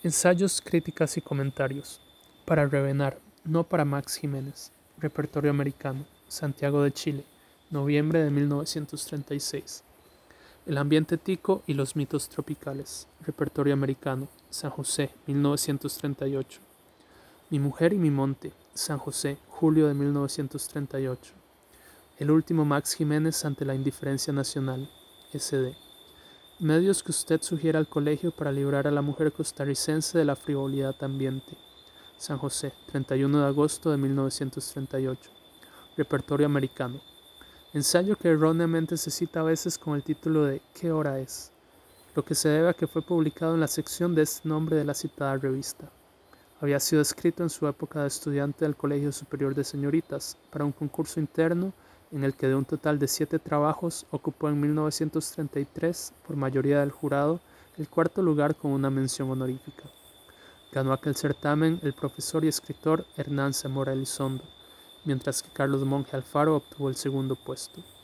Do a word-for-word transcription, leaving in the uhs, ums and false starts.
Ensayos, críticas y comentarios. Para Revenar, no para Max Jiménez. Repertorio americano. Santiago de Chile. Noviembre de mil novecientos treinta y seis. El ambiente tico y los mitos tropicales. Repertorio americano. San José, mil novecientos treinta y ocho. Mi mujer y mi monte. San José, julio de mil novecientos treinta y ocho. El último Max Jiménez ante la indiferencia nacional. ese de. Medios que usted sugiere al colegio para librar a la mujer costarricense de la frivolidad ambiente. San José, treinta y uno de agosto de mil novecientos treinta y ocho. Repertorio americano. Ensayo que erróneamente se cita a veces con el título de ¿Qué hora es?, lo que se debe a que fue publicado en la sección de este nombre de la citada revista. Había sido escrito en su época de estudiante del Colegio Superior de Señoritas para un concurso interno en el que de un total de siete trabajos ocupó en mil novecientos treinta y tres, por mayoría del jurado, el cuarto lugar con una mención honorífica. Ganó aquel certamen el profesor y escritor Hernán Zamora Elizondo, mientras que Carlos Monge Alfaro obtuvo el segundo puesto.